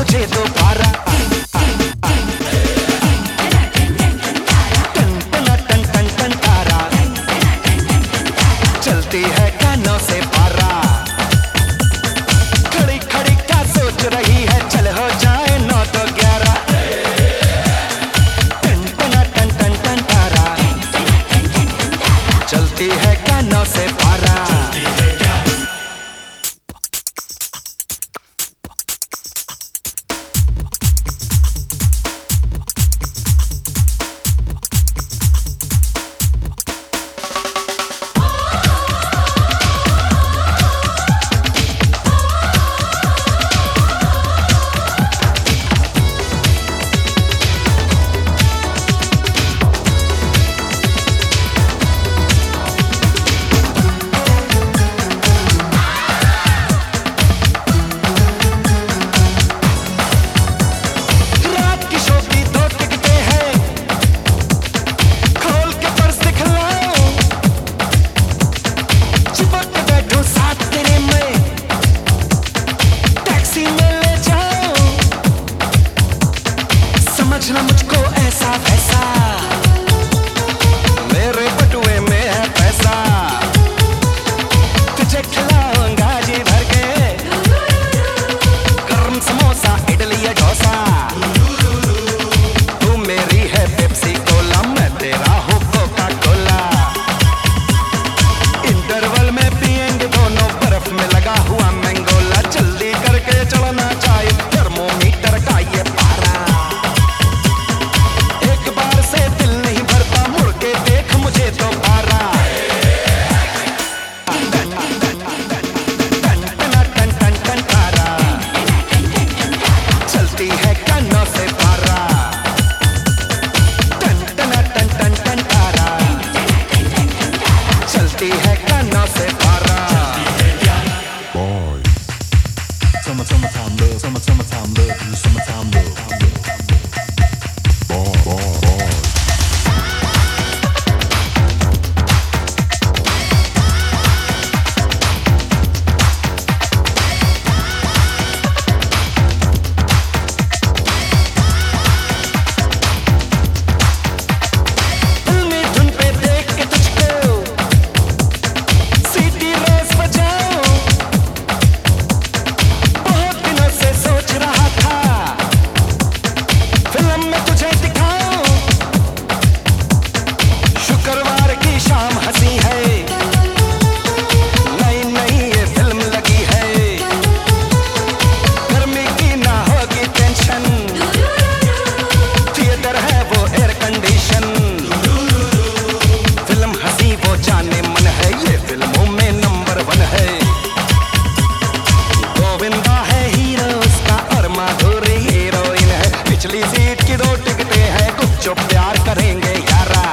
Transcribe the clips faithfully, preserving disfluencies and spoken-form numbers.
मुझे दोबारा। टन टना टन टन टन तारा, चलती है कानों से पारा। खड़ी खड़ी क्या सोच रही है, चल हो जाए नौ तो ग्यारह। टन टना टन टन टन तारा, चलती है कानों से पारा। समझना मुझको ऐसा वैसा, मेरे बटुए में है पैसा। तुझे खिलाऊंगा जी भर के, गरम समोसा इडली या डोसा। तू मेरी है पेप्सी कोला, मैं तेरा हूँ कोका कोला। इंटरवल में पिएंगे दोनों, बर्फ में लगा हुआ मैंगोला। जल्दी करके चलना चाहिए, थर्मोमीटर का ये पारा। मुझे तो पारा। टन टना टन टन टन तारा, चलती है कानों से पारा। टन टना टन टन टन तारा, चलती है कानों से पारा। Boys, summer summertime love, summer summertime love, summertime love. Boy, boy, boy. पिछली सीट की दो टिकटें हैं, गुपचुप प्यार करेंगे यारा।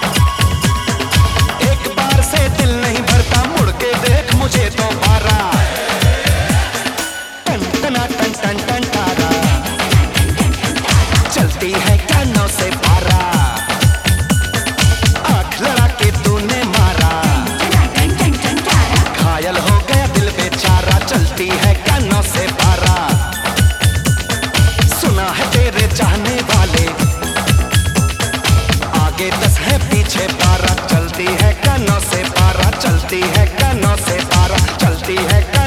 एक बार से दिल नहीं भरता, मुड़ के देख मुझे तो पारा। टन टना टन टन टन तारा, चलती है कानों से पारा। आँख लड़ा के तूने मारा, घायल हो गया दिल बेचारा। चलती है कानों से पारा, सुना है तेरे चाहने वाले, आगे दस है पीछे बारह। चलती है कानों से पारा, चलती है कानों से पारा, चलती है।